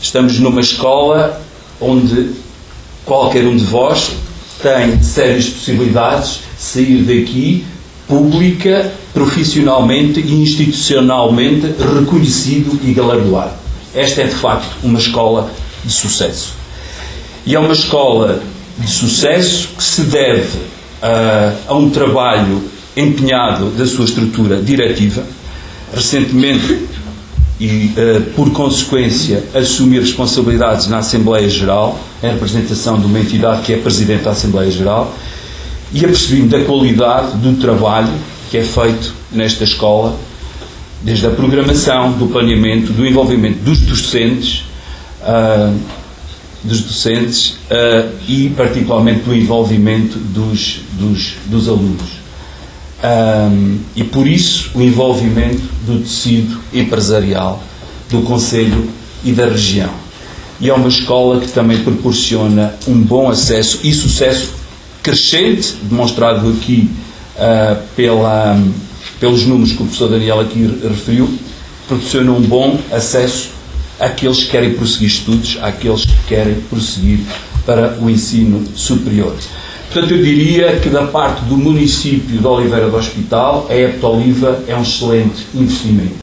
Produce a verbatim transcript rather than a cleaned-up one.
Estamos numa escola onde qualquer um de vós tem sérias possibilidades de sair daqui pública, profissionalmente e institucionalmente reconhecido e galardoado. Esta é, de facto, uma escola de sucesso. E é uma escola de sucesso que se deve uh, a um trabalho empenhado da sua estrutura diretiva. Recentemente, e uh, por consequência, assumi responsabilidades na Assembleia Geral, em representação de uma entidade que é Presidente da Assembleia Geral, e apercebi-me da qualidade do trabalho que é feito nesta escola, desde a programação, do planeamento, do envolvimento dos docentes, uh, dos docentes uh, e particularmente do envolvimento dos, dos, dos alunos. Um, e por isso o envolvimento do tecido empresarial do Conselho e da região. E é uma escola que também proporciona um bom acesso e sucesso crescente, demonstrado aqui uh, pela, pelos números que o professor Daniel aqui referiu, proporciona um bom acesso àqueles que querem prosseguir estudos, àqueles que querem prosseguir para o ensino superior. Portanto, eu diria que da parte do município de Oliveira do Hospital, a Epta Oliva é um excelente investimento.